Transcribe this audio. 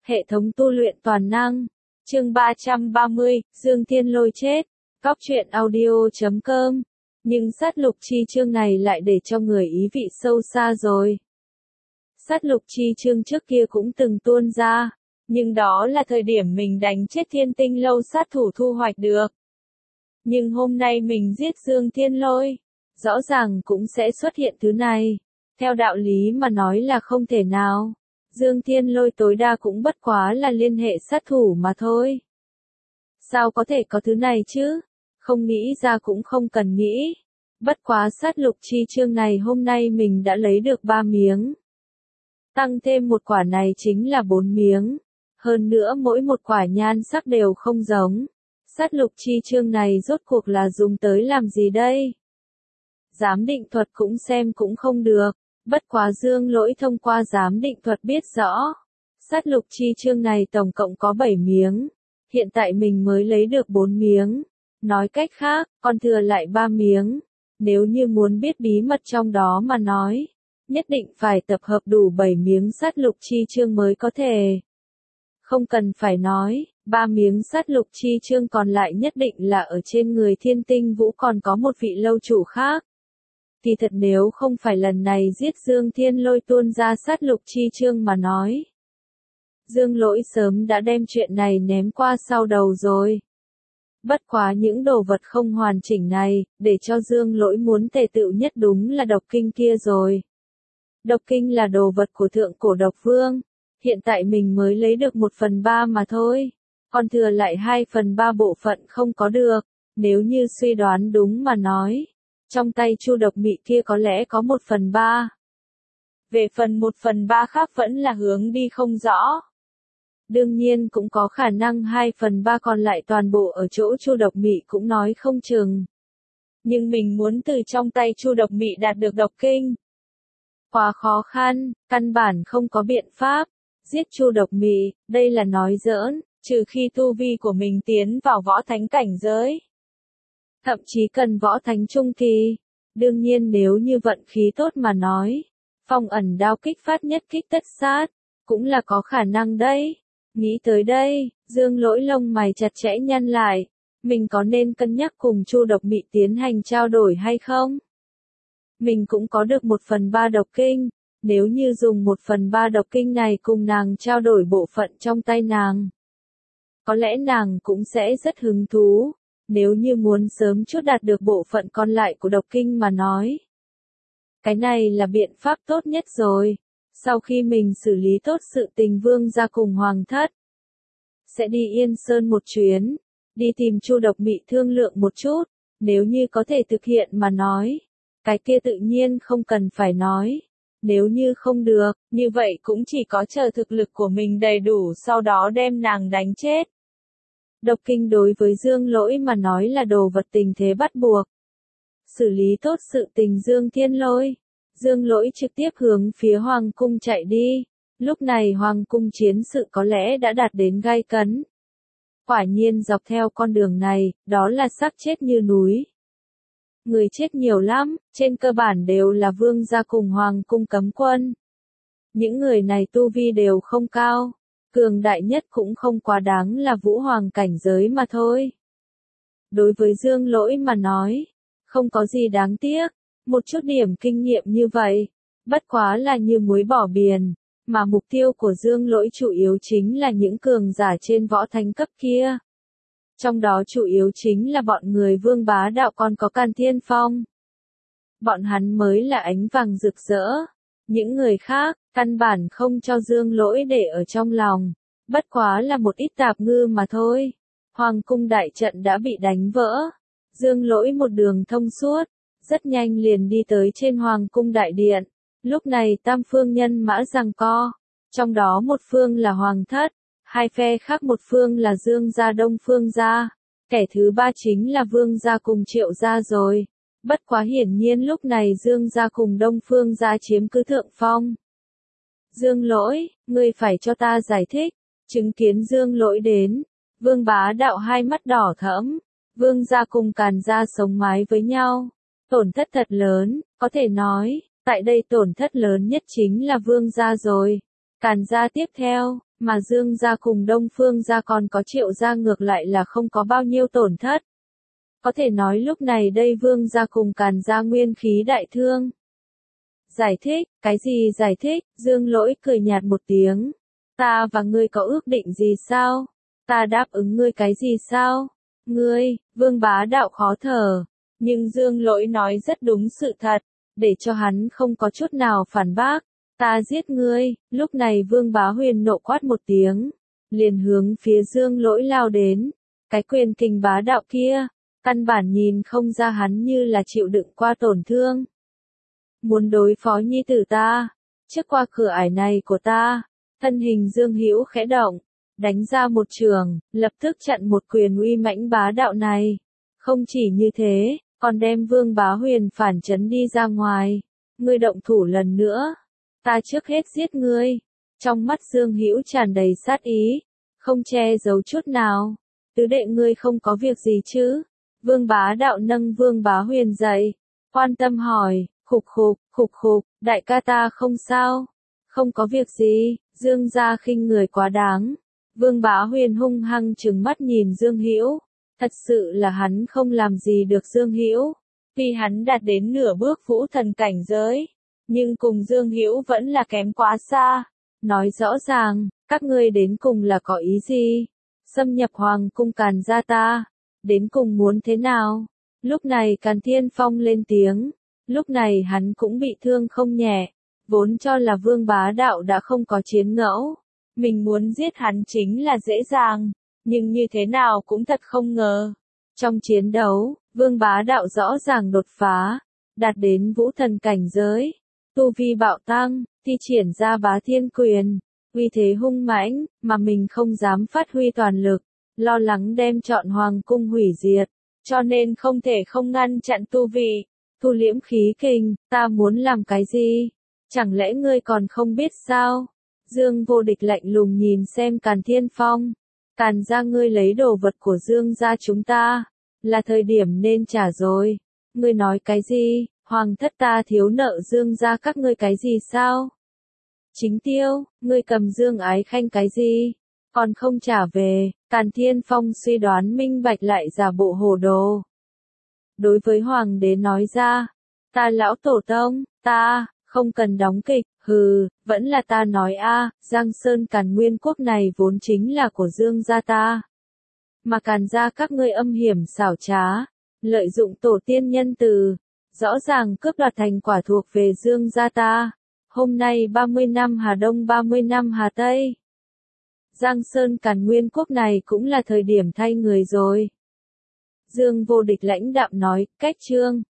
Hệ thống tu luyện toàn năng. Chương 330, Dương Thiên Lôi chết. Góc truyện audio.com. Nhưng sát lục chi chương này lại để cho người ý vị sâu xa rồi. Sát lục chi chương trước kia cũng từng tuôn ra, nhưng đó là thời điểm mình đánh chết Thiên Tinh Lâu sát thủ thu hoạch được. Nhưng hôm nay mình giết Dương Thiên Lôi, rõ ràng cũng sẽ xuất hiện thứ này. Theo đạo lý mà nói là không thể nào. Dương Thiên Lôi tối đa cũng bất quá là liên hệ sát thủ mà thôi. Sao có thể có thứ này chứ? Không nghĩ ra cũng không cần nghĩ. Bất quá sát lục chi chương này hôm nay mình đã lấy được 3 miếng. Tăng thêm một quả này chính là 4 miếng. Hơn nữa mỗi một quả nhan sắc đều không giống. Sát lục chi chương này rốt cuộc là dùng tới làm gì đây? Giám định thuật cũng xem cũng không được. Bất quá Dương Lỗi thông qua giám định thuật biết rõ. Sát lục chi chương này tổng cộng có 7 miếng. Hiện tại mình mới lấy được 4 miếng. Nói cách khác, còn thừa lại 3 miếng. Nếu như muốn biết bí mật trong đó mà nói, nhất định phải tập hợp đủ 7 miếng sát lục chi chương mới có thể. Không cần phải nói, 3 miếng sát lục chi chương còn lại nhất định là ở trên người Thiên Tinh Vũ còn có một vị lâu chủ khác. Thì thật nếu không phải lần này giết Dương Thiên Lôi tuôn ra sát lục chi chương mà nói. Dương Lỗi sớm đã đem chuyện này ném qua sau đầu rồi. Bất quá những đồ vật không hoàn chỉnh này, để cho Dương Lỗi muốn tề tựu nhất đúng là độc kinh kia rồi. Độc kinh là đồ vật của thượng cổ độc vương. Hiện tại mình mới lấy được 1/3 mà thôi. Còn thừa lại 2/3 bộ phận không có được. Nếu như suy đoán đúng mà nói. Trong tay Chu Độc Mị kia có lẽ có 1/3. Về phần 1/3 khác vẫn là hướng đi không rõ. Đương nhiên cũng có khả năng 2/3 còn lại toàn bộ ở chỗ Chu Độc Mị cũng nói không chừng. Nhưng mình muốn từ trong tay Chu Độc Mị đạt được độc kinh. Quá khó khăn, căn bản không có biện pháp. Giết Chu Độc Mị, đây là nói giỡn, trừ khi tu vi của mình tiến vào võ thánh cảnh giới. Thậm chí cần võ thánh trung kỳ. Đương nhiên nếu như vận khí tốt mà nói, phong ẩn đao kích phát nhất kích tất sát, cũng là có khả năng đấy. Nghĩ tới đây, Dương Lỗi lông mày chặt chẽ nhăn lại, mình có nên cân nhắc cùng Chu Độc Mị tiến hành trao đổi hay không? Mình cũng có được 1/3 độc kinh, nếu như dùng 1/3 độc kinh này cùng nàng trao đổi bộ phận trong tay nàng. Có lẽ nàng cũng sẽ rất hứng thú. Nếu như muốn sớm chút đạt được bộ phận còn lại của độc kinh mà nói. Cái này là biện pháp tốt nhất rồi. Sau khi mình xử lý tốt sự tình Vương gia cùng Hoàng thất. Sẽ đi Yên Sơn một chuyến. Đi tìm Chu Độc Mị thương lượng một chút. Nếu như có thể thực hiện mà nói. Cái kia tự nhiên không cần phải nói. Nếu như không được, như vậy cũng chỉ có chờ thực lực của mình đầy đủ sau đó đem nàng đánh chết. Độc kinh đối với Dương Lỗi mà nói là đồ vật tình thế bắt buộc. Xử lý tốt sự tình Dương Thiên Lôi. Dương Lỗi trực tiếp hướng phía Hoàng cung chạy đi. Lúc này Hoàng cung chiến sự có lẽ đã đạt đến gay cấn. Quả nhiên dọc theo con đường này, đó là xác chết như núi. Người chết nhiều lắm, trên cơ bản đều là vương gia cùng Hoàng cung cấm quân. Những người này tu vi đều không cao. Cường đại nhất cũng không quá đáng là vũ hoàng cảnh giới mà thôi. Đối với Dương Lỗi mà nói, không có gì đáng tiếc, một chút điểm kinh nghiệm như vậy, bất quá là như muối bỏ biển, mà mục tiêu của Dương Lỗi chủ yếu chính là những cường giả trên võ thánh cấp kia. Trong đó chủ yếu chính là bọn người Vương Bá Đạo còn có Càn Thiên Phong. Bọn hắn mới là ánh vàng rực rỡ. Những người khác, căn bản không cho Dương Lỗi để ở trong lòng. Bất quá là một ít tạp ngư mà thôi. Hoàng cung đại trận đã bị đánh vỡ. Dương Lỗi một đường thông suốt. Rất nhanh liền đi tới trên Hoàng cung đại điện. Lúc này tam phương nhân mã giằng co. Trong đó một phương là Hoàng thất. Hai phe khác một phương là Dương gia Đông Phương gia. Kẻ thứ ba chính là Vương gia cùng Triệu gia rồi. Bất quá hiển nhiên lúc này Dương gia cùng Đông Phương gia chiếm cứ thượng phong. Dương Lỗi, ngươi phải cho ta giải thích. Chứng kiến Dương Lỗi đến, Vương Bá Đạo hai mắt đỏ thẫm. Vương gia cùng Càn gia sống mái với nhau. Tổn thất thật lớn, có thể nói, tại đây tổn thất lớn nhất chính là Vương gia rồi. Càn gia tiếp theo, mà Dương gia cùng Đông Phương gia còn có Triệu gia ngược lại là không có bao nhiêu tổn thất. Có thể nói lúc này đây Vương gia cùng Càn gia nguyên khí đại thương. Giải thích, cái gì giải thích, Dương Lỗi cười nhạt một tiếng. Ta và ngươi có ước định gì sao? Ta đáp ứng ngươi cái gì sao? Ngươi, Vương Bá Đạo khó thở. Nhưng Dương Lỗi nói rất đúng sự thật, để cho hắn không có chút nào phản bác. Ta giết ngươi, lúc này Vương Bá Huyền nộ quát một tiếng, liền hướng phía Dương Lỗi lao đến. Cái quyền kình bá đạo kia, căn bản nhìn không ra hắn như là chịu đựng qua tổn thương. Muốn đối phó nhi tử ta, trước qua cửa ải này của ta, thân hình Dương Hữu khẽ động, đánh ra một trường, lập tức chặn một quyền uy mãnh bá đạo này. Không chỉ như thế, còn đem Vương Bá Huyền phản chấn đi ra ngoài. Ngươi động thủ lần nữa, ta trước hết giết ngươi. Trong mắt Dương Hữu tràn đầy sát ý, không che giấu chút nào. Tứ đệ ngươi không có việc gì chứ? Vương Bá Đạo nâng Vương Bá Huyền dậy, quan tâm hỏi, khục khục, đại ca ta không sao, không có việc gì. Dương gia khinh người quá đáng. Vương Bá Huyền hung hăng trừng mắt nhìn Dương Hữu, thật sự là hắn không làm gì được Dương Hữu, vì hắn đạt đến nửa bước vũ thần cảnh giới, nhưng cùng Dương Hữu vẫn là kém quá xa. Nói rõ ràng, các ngươi đến cùng là có ý gì? Xâm nhập Hoàng cung Càn gia ta, đến cùng muốn thế nào? Lúc này Càn Thiên Phong lên tiếng, lúc này hắn cũng bị thương không nhẹ, vốn cho là Vương Bá Đạo đã không có chiến ngẫu, mình muốn giết hắn chính là dễ dàng, nhưng như thế nào cũng thật không ngờ. Trong chiến đấu, Vương Bá Đạo rõ ràng đột phá, đạt đến vũ thần cảnh giới, tu vi bạo tăng, thi triển ra bá thiên quyền, uy thế hung mãnh, mà mình không dám phát huy toàn lực, lo lắng đem trọn hoàng cung hủy diệt, cho nên không thể không ngăn chặn tu vị, thu liễm khí kình. Ta muốn làm cái gì? Chẳng lẽ ngươi còn không biết sao? Dương Vô Địch lạnh lùng nhìn xem Càn Thiên Phong. Càn gia ngươi lấy đồ vật của Dương gia chúng ta, là thời điểm nên trả rồi. Ngươi nói cái gì? Hoàng thất ta thiếu nợ Dương gia các ngươi cái gì sao? Chính Tiêu, ngươi cầm Dương Ái Khanh cái gì? Còn không trả về. Càn Thiên Phong suy đoán minh bạch lại giả bộ hồ đồ. Đối với Hoàng đế nói ra, ta lão tổ tông, ta, không cần đóng kịch, hừ, vẫn là ta nói a, Giang Sơn Càn Nguyên quốc này vốn chính là của Dương gia ta. Mà Càn gia các ngươi âm hiểm xảo trá, lợi dụng tổ tiên nhân từ, rõ ràng cướp đoạt thành quả thuộc về Dương gia ta. Hôm nay 30 năm Hà Đông 30 năm Hà Tây. Giang Sơn Càn Nguyên quốc này cũng là thời điểm thay người rồi. Dương Vô Địch lãnh đạm nói, cách chương.